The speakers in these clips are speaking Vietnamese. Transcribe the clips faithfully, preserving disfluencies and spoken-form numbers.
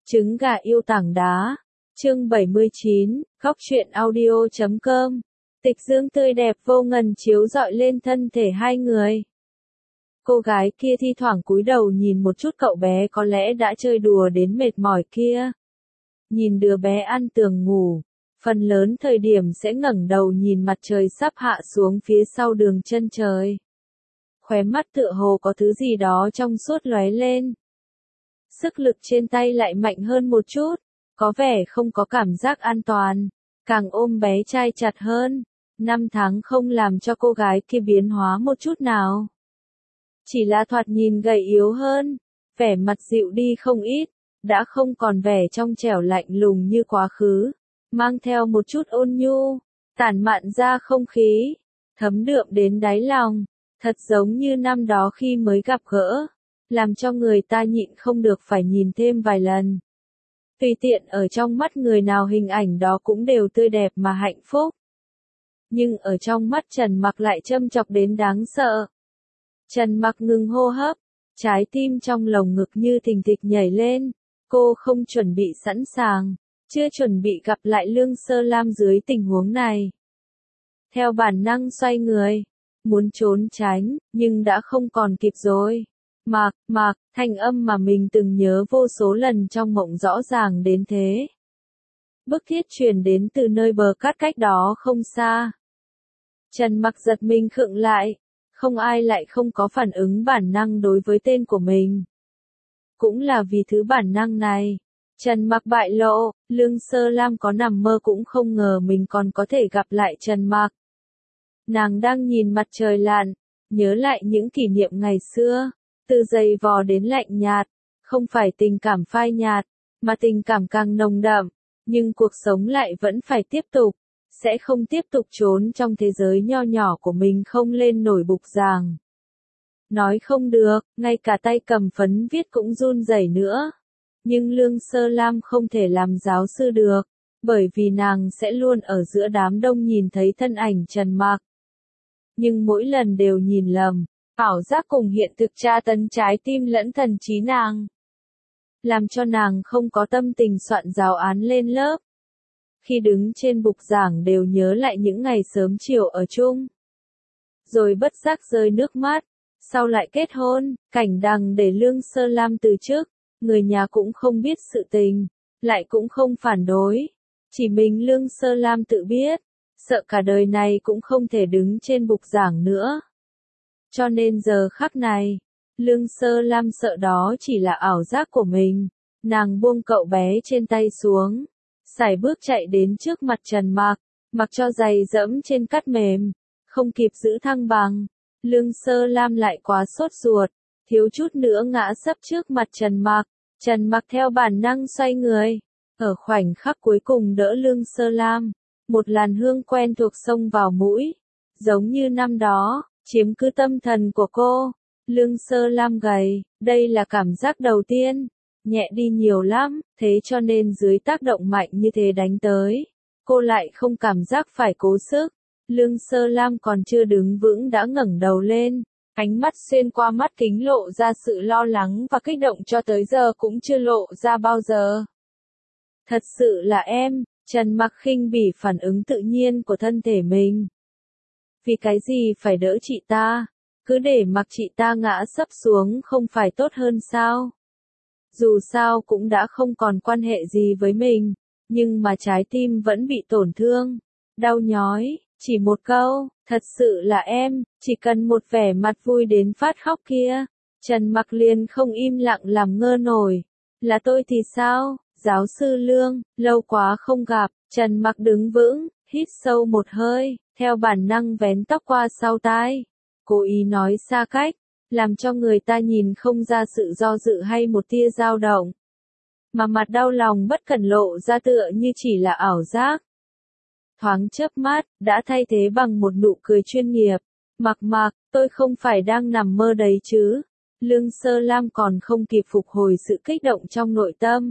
Trứng gà yêu tảng đá. Chương bảy mươi chín, góc truyện audio chấm com. Tịch dương tươi đẹp vô ngần chiếu rọi lên thân thể hai người. Cô gái kia thi thoảng cúi đầu nhìn một chút cậu bé có lẽ đã chơi đùa đến mệt mỏi kia. Nhìn đứa bé ăn tường ngủ, phần lớn thời điểm sẽ ngẩng đầu nhìn mặt trời sắp hạ xuống phía sau đường chân trời. Khóe mắt tựa hồ có thứ gì đó trong suốt lóe lên. Sức lực trên tay lại mạnh hơn một chút, có vẻ không có cảm giác an toàn, càng ôm bé trai chặt hơn. Năm tháng không làm cho cô gái kia biến hóa một chút nào. Chỉ là thoạt nhìn gầy yếu hơn, vẻ mặt dịu đi không ít, đã không còn vẻ trong trẻo lạnh lùng như quá khứ, mang theo một chút ôn nhu, tản mạn ra không khí, thấm đượm đến đáy lòng, thật giống như năm đó khi mới gặp gỡ, làm cho người ta nhịn không được phải nhìn thêm vài lần. Tùy tiện ở trong mắt người nào hình ảnh đó cũng đều tươi đẹp mà hạnh phúc. Nhưng ở trong mắt Trần Mặc lại châm chọc đến đáng sợ. Trần Mặc ngừng hô hấp, trái tim trong lồng ngực như thình thịch nhảy lên, cô không chuẩn bị sẵn sàng, chưa chuẩn bị gặp lại Lương Sơ Lam dưới tình huống này. Theo bản năng xoay người, muốn trốn tránh, nhưng đã không còn kịp rồi. Mạc, Mạc, thanh âm mà mình từng nhớ vô số lần trong mộng rõ ràng đến thế. Bức thiết truyền đến từ nơi bờ cát cách đó không xa. Trần Mặc giật mình khựng lại, không ai lại không có phản ứng bản năng đối với tên của mình. Cũng là vì thứ bản năng này, Trần Mặc bại lộ, Lương Sơ Lam có nằm mơ cũng không ngờ mình còn có thể gặp lại Trần Mặc. Nàng đang nhìn mặt trời lặn, nhớ lại những kỷ niệm ngày xưa, từ dày vò đến lạnh nhạt, không phải tình cảm phai nhạt, mà tình cảm càng nồng đậm, nhưng cuộc sống lại vẫn phải tiếp tục, sẽ không tiếp tục trốn trong thế giới nho nhỏ của mình không lên nổi bục giảng. Nói không được, ngay cả tay cầm phấn viết cũng run rẩy nữa. Nhưng Lương Sơ Lam không thể làm giáo sư được, bởi vì nàng sẽ luôn ở giữa đám đông nhìn thấy thân ảnh Trần Mặc. Nhưng mỗi lần đều nhìn lầm, ảo giác cùng hiện thực tra tấn trái tim lẫn thần trí nàng. Làm cho nàng không có tâm tình soạn giáo án lên lớp. Khi đứng trên bục giảng đều nhớ lại những ngày sớm chiều ở chung. Rồi bất giác rơi nước mắt, sau lại kết hôn, cảnh đằng để Lương Sơ Lam từ chức, người nhà cũng không biết sự tình, lại cũng không phản đối. Chỉ mình Lương Sơ Lam tự biết, sợ cả đời này cũng không thể đứng trên bục giảng nữa. Cho nên giờ khắc này, Lương Sơ Lam sợ đó chỉ là ảo giác của mình, nàng buông cậu bé trên tay xuống. Sải bước chạy đến trước mặt Trần Mặc, mặc cho giày dẫm trên cát mềm, không kịp giữ thăng bằng. Lương Sơ Lam lại quá sốt ruột, thiếu chút nữa ngã sấp trước mặt Trần Mặc. Trần Mặc theo bản năng xoay người, ở khoảnh khắc cuối cùng đỡ Lương Sơ Lam, một làn hương quen thuộc xông vào mũi, giống như năm đó, chiếm cứ tâm thần của cô. Lương Sơ Lam gầy, đây là cảm giác đầu tiên. Nhẹ đi nhiều lắm, thế cho nên dưới tác động mạnh như thế đánh tới, cô lại không cảm giác phải cố sức. Lương Sơ Lam còn chưa đứng vững đã ngẩng đầu lên, ánh mắt xuyên qua mắt kính lộ ra sự lo lắng và kích động cho tới giờ cũng chưa lộ ra bao giờ. Thật sự là em, Trần Mặc khinh bỉ phản ứng tự nhiên của thân thể mình. Vì cái gì phải đỡ chị ta, cứ để mặc chị ta ngã sấp xuống không phải tốt hơn sao? Dù sao cũng đã không còn quan hệ gì với mình, nhưng mà trái tim vẫn bị tổn thương, đau nhói, chỉ một câu, thật sự là em, chỉ cần một vẻ mặt vui đến phát khóc kia. Trần Mặc liền không im lặng làm ngơ nổi, là tôi thì sao, giáo sư Lương, lâu quá không gặp. Trần Mặc đứng vững, hít sâu một hơi, theo bản năng vén tóc qua sau tai, cố ý nói xa cách, làm cho người ta nhìn không ra sự do dự hay một tia dao động. Mà mặt đau lòng bất cẩn lộ ra tựa như chỉ là ảo giác. Thoáng chớp mắt, đã thay thế bằng một nụ cười chuyên nghiệp. Mặc Mặc, tôi không phải đang nằm mơ đấy chứ. Lương Sơ Lam còn không kịp phục hồi sự kích động trong nội tâm.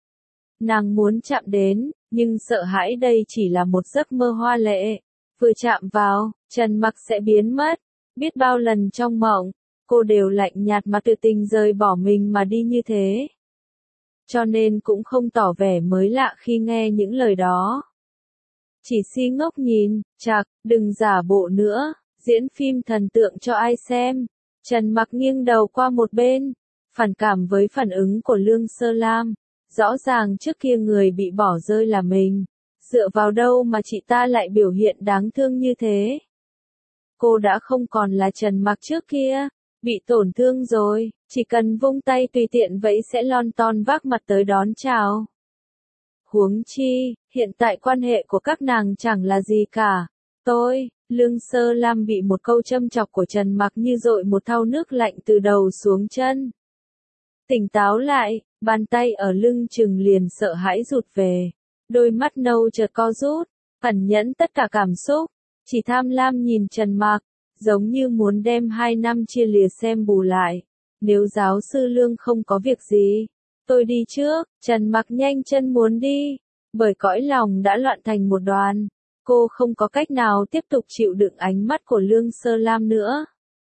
Nàng muốn chạm đến, nhưng sợ hãi đây chỉ là một giấc mơ hoa lệ. Vừa chạm vào, Trần Mặc sẽ biến mất. Biết bao lần trong mộng, cô đều lạnh nhạt mà tự tình rời bỏ mình mà đi như thế. cho nên cũng không tỏ vẻ mới lạ khi nghe những lời đó. Chỉ si ngốc nhìn, chạc, đừng giả bộ nữa, diễn phim thần tượng cho ai xem. Trần Mặc nghiêng đầu qua một bên, phản cảm với phản ứng của Lương Sơ Lam. Rõ ràng trước kia người bị bỏ rơi là mình. Dựa vào đâu mà chị ta lại biểu hiện đáng thương như thế? Cô đã không còn là Trần Mặc trước kia, bị tổn thương rồi, chỉ cần vung tay tùy tiện vậy sẽ lon ton vác mặt tới đón chào. Huống chi, hiện tại quan hệ của các nàng chẳng là gì cả. Tôi, Lương Sơ Lam bị một câu châm chọc của Trần Mặc như dội một thau nước lạnh từ đầu xuống chân. Tỉnh táo lại, bàn tay ở lưng chừng liền sợ hãi rụt về. Đôi mắt nâu chợt co rút, ẩn nhẫn tất cả cảm xúc, chỉ tham lam nhìn Trần Mặc, giống như muốn đem hai năm chia lìa xem bù lại. Nếu giáo sư Lương không có việc gì, tôi đi trước. Trần Mặc nhanh chân muốn đi, bởi cõi lòng đã loạn thành một đoàn. Cô không có cách nào tiếp tục chịu đựng ánh mắt của Lương Sơ Lam nữa.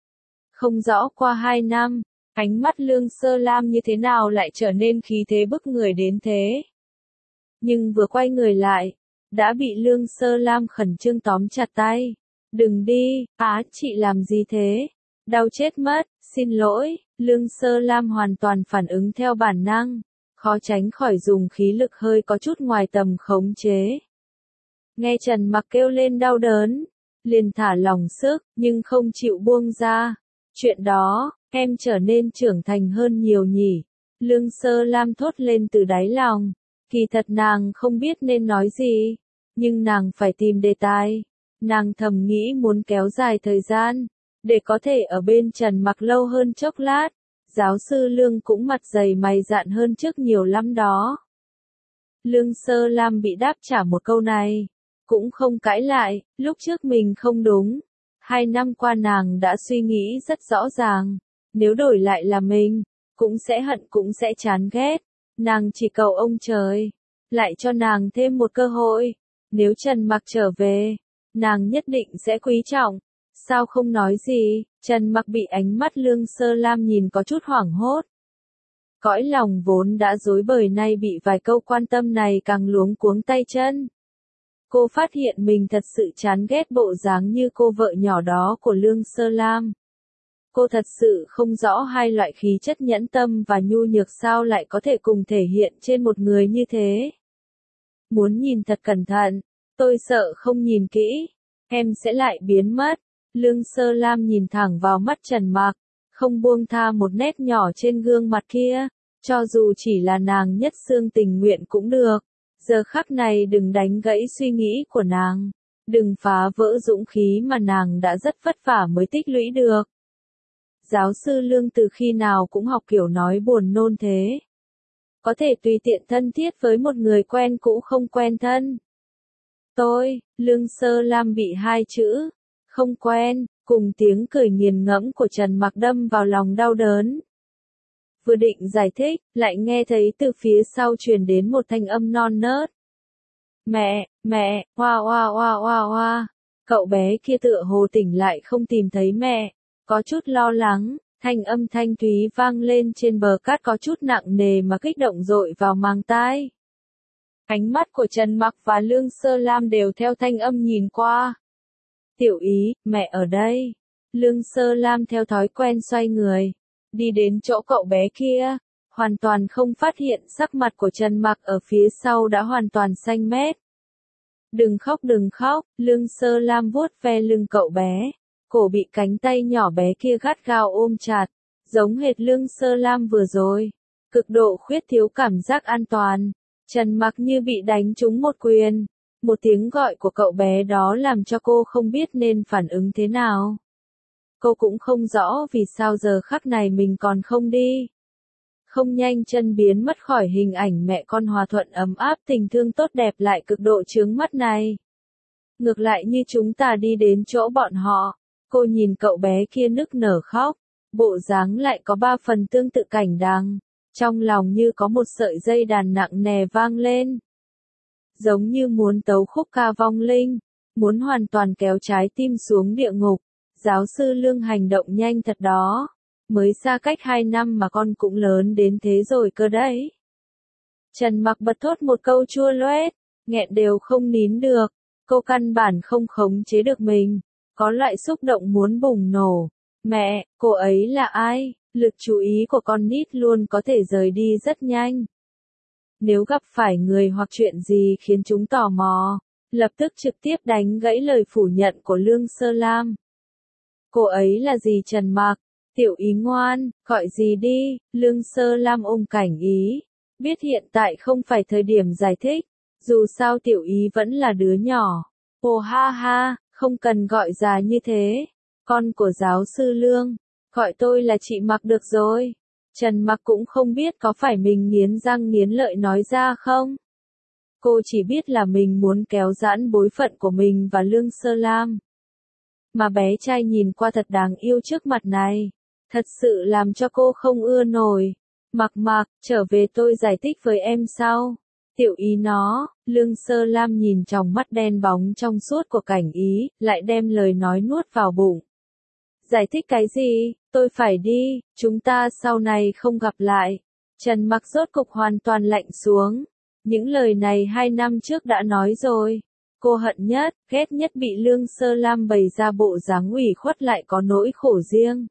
Không rõ qua hai năm, ánh mắt Lương Sơ Lam như thế nào lại trở nên khí thế bức người đến thế. Nhưng vừa quay người lại, đã bị Lương Sơ Lam khẩn trương tóm chặt tay. Đừng đi, á, chị làm gì thế? Đau chết mất, xin lỗi. Lương Sơ Lam hoàn toàn phản ứng theo bản năng, khó tránh khỏi dùng khí lực hơi có chút ngoài tầm khống chế. Nghe Trần Mặc kêu lên đau đớn, liền thả lỏng sức, nhưng không chịu buông ra. Chuyện đó, em trở nên trưởng thành hơn nhiều nhỉ. Lương Sơ Lam thốt lên từ đáy lòng. Kỳ thật nàng không biết nên nói gì, nhưng nàng phải tìm đề tài. Nàng thầm nghĩ muốn kéo dài thời gian, để có thể ở bên Trần Mặc lâu hơn chốc lát. Giáo sư Lương cũng mặt dày mày dạn hơn trước nhiều lắm đó. Lương Sơ Lam bị đáp trả một câu này, cũng không cãi lại, lúc trước mình không đúng. Hai năm qua nàng đã suy nghĩ rất rõ ràng, nếu đổi lại là mình, cũng sẽ hận cũng sẽ chán ghét. Nàng chỉ cầu ông trời, lại cho nàng thêm một cơ hội. Nếu Trần Mặc trở về, nàng nhất định sẽ quý trọng. Sao không nói gì? Trần Mặc bị ánh mắt Lương Sơ Lam nhìn có chút hoảng hốt. Cõi lòng vốn đã rối bời nay bị vài câu quan tâm này càng luống cuống tay chân. Cô phát hiện mình thật sự chán ghét bộ dáng như cô vợ nhỏ đó của Lương Sơ Lam. Cô thật sự không rõ hai loại khí chất nhẫn tâm và nhu nhược sao lại có thể cùng thể hiện trên một người như thế. Muốn nhìn thật cẩn thận, tôi sợ không nhìn kỹ, em sẽ lại biến mất. Lương Sơ Lam nhìn thẳng vào mắt Trần Mặc, không buông tha một nét nhỏ trên gương mặt kia, cho dù chỉ là nàng nhất xương tình nguyện cũng được. Giờ khắc này đừng đánh gãy suy nghĩ của nàng, đừng phá vỡ dũng khí mà nàng đã rất vất vả mới tích lũy được. Giáo sư Lương từ khi nào cũng học kiểu nói buồn nôn thế. Có thể tùy tiện thân thiết với một người quen cũ không quen thân. Tôi, Lương Sơ Lam bị hai chữ, không quen, cùng tiếng cười nghiền ngẫm của Trần Mặc đâm vào lòng đau đớn. Vừa định giải thích, lại nghe thấy từ phía sau truyền đến một thanh âm non nớt. Mẹ, mẹ, hoa hoa hoa hoa hoa. Cậu bé kia tựa hồ tỉnh lại không tìm thấy mẹ, có chút lo lắng, thanh âm thanh thúy vang lên trên bờ cát có chút nặng nề mà kích động dội vào màng tai. Ánh mắt của Trần Mặc và Lương Sơ Lam đều theo thanh âm nhìn qua. Tiểu Ý, mẹ ở đây. Lương Sơ Lam theo thói quen xoay người, đi đến chỗ cậu bé kia, hoàn toàn không phát hiện sắc mặt của Trần Mặc ở phía sau đã hoàn toàn xanh mét. Đừng khóc đừng khóc, Lương Sơ Lam vuốt ve lưng cậu bé, cổ bị cánh tay nhỏ bé kia gắt gao ôm chặt, giống hệt Lương Sơ Lam vừa rồi, cực độ khuyết thiếu cảm giác an toàn. Trần Mặc như bị đánh trúng một quyền, một tiếng gọi của cậu bé đó làm cho cô không biết nên phản ứng thế nào. Cô cũng không rõ vì sao giờ khắc này mình còn không đi. Không nhanh chân biến mất khỏi hình ảnh mẹ con hòa thuận ấm áp tình thương tốt đẹp lại cực độ chướng mắt này. Ngược lại như chúng ta đi đến chỗ bọn họ, cô nhìn cậu bé kia nức nở khóc, bộ dáng lại có ba phần tương tự cảnh đằng, trong lòng như có một sợi dây đàn nặng nề vang lên. Giống như muốn tấu khúc ca vong linh, muốn hoàn toàn kéo trái tim xuống địa ngục. Giáo sư Lương hành động nhanh thật đó, mới xa cách hai năm mà con cũng lớn đến thế rồi cơ đấy. Trần Mặc bật thốt một câu chua loét, nghẹn đều không nín được. Cô căn bản không khống chế được mình, có loại xúc động muốn bùng nổ. Mẹ, cô ấy là ai? Lực chú ý của con nít luôn có thể rời đi rất nhanh. Nếu gặp phải người hoặc chuyện gì khiến chúng tò mò, lập tức trực tiếp đánh gãy lời phủ nhận của Lương Sơ Lam. Cô ấy là gì Trần Mặc? Tiểu Ý ngoan, gọi gì đi? Lương Sơ Lam ôm Cảnh Ý. Biết hiện tại không phải thời điểm giải thích, dù sao Tiểu Ý vẫn là đứa nhỏ. Ồ ha ha, không cần gọi già như thế. Con của giáo sư Lương, gọi tôi là chị Mặc được rồi. Trần Mặc cũng không biết có phải mình nghiến răng nghiến lợi nói ra không. Cô chỉ biết là mình muốn kéo giãn bối phận của mình và Lương Sơ Lam. Mà bé trai nhìn qua thật đáng yêu trước mặt này, thật sự làm cho cô không ưa nổi. Mặc Mặc, trở về tôi giải thích với em sau. Tiểu Ý nó, Lương Sơ Lam nhìn trong mắt đen bóng trong suốt của Cảnh Ý, lại đem lời nói nuốt vào bụng. Giải thích cái gì, tôi phải đi, chúng ta sau này không gặp lại. Trần Mặc rốt cục hoàn toàn lạnh xuống. Những lời này hai năm trước đã nói rồi. Cô hận nhất, ghét nhất bị Lương Sơ Lam bày ra bộ dáng ủy khuất lại có nỗi khổ riêng.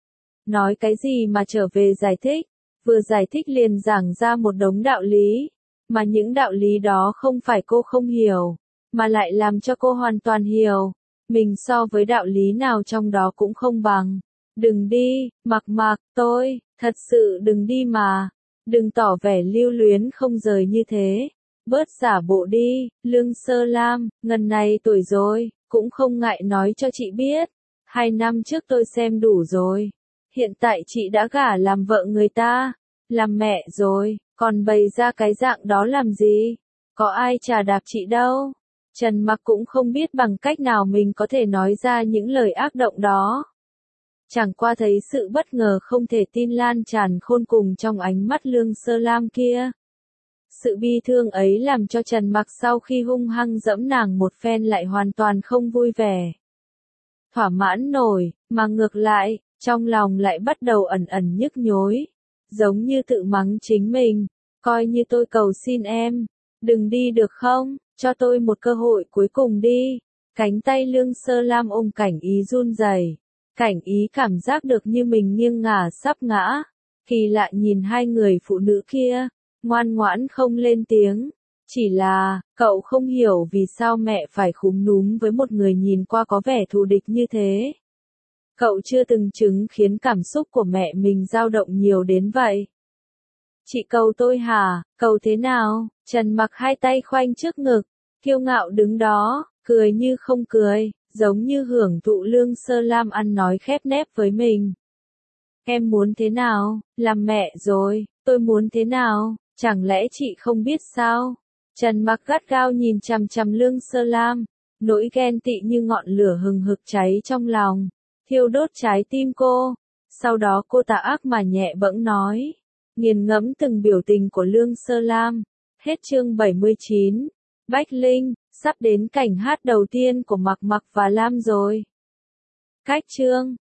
Nói cái gì mà trở về giải thích, vừa giải thích liền giảng ra một đống đạo lý, mà những đạo lý đó không phải cô không hiểu, mà lại làm cho cô hoàn toàn hiểu. Mình so với đạo lý nào trong đó cũng không bằng. Đừng đi, Mặc Mặc, tôi, thật sự đừng đi mà. Đừng tỏ vẻ lưu luyến không rời như thế. Bớt giả bộ đi, Lương Sơ Lam, ngần này tuổi rồi, cũng không ngại nói cho chị biết. Hai năm trước tôi xem đủ rồi. Hiện tại chị đã gả làm vợ người ta, làm mẹ rồi, còn bày ra cái dạng đó làm gì? Có ai chà đạp chị đâu? Trần Mặc cũng không biết bằng cách nào mình có thể nói ra những lời ác động đó. Chẳng qua thấy sự bất ngờ không thể tin lan tràn khôn cùng trong ánh mắt Lương Sơ Lam kia. Sự bi thương ấy làm cho Trần Mặc sau khi hung hăng dẫm nàng một phen lại hoàn toàn không vui vẻ. Thỏa mãn nổi, mà ngược lại, trong lòng lại bắt đầu ẩn ẩn nhức nhối. Giống như tự mắng chính mình, coi như tôi cầu xin em, đừng đi được không, cho tôi một cơ hội cuối cùng đi. Cánh tay Lương Sơ Lam ôm Cảnh Ý run rẩy. Cảnh Ý cảm giác được như mình nghiêng ngả sắp ngã. Kỳ lạ nhìn hai người phụ nữ kia, ngoan ngoãn không lên tiếng. Chỉ là, cậu không hiểu vì sao mẹ phải khúm núm với một người nhìn qua có vẻ thù địch như thế. Cậu chưa từng chứng khiến cảm xúc của mẹ mình dao động nhiều đến vậy. Chị cầu tôi hả, cầu thế nào? Trần Mặc hai tay khoanh trước ngực, kiêu ngạo đứng đó, cười như không cười, giống như hưởng thụ Lương Sơ Lam ăn nói khép nép với mình. Em muốn thế nào? Làm mẹ rồi, tôi muốn thế nào? Chẳng lẽ chị không biết sao? Trần Mặc gắt gao nhìn chằm chằm Lương Sơ Lam, nỗi ghen tị như ngọn lửa hừng hực cháy trong lòng, thiêu đốt trái tim cô. Sau đó cô tà ác mà nhẹ bẫng nói, nghiền ngẫm từng biểu tình của Lương Sơ Lam. Hết chương bảy mươi chín. Bách Linh, sắp đến cảnh hát đầu tiên của Mặc Mặc và Lam rồi. Cách chương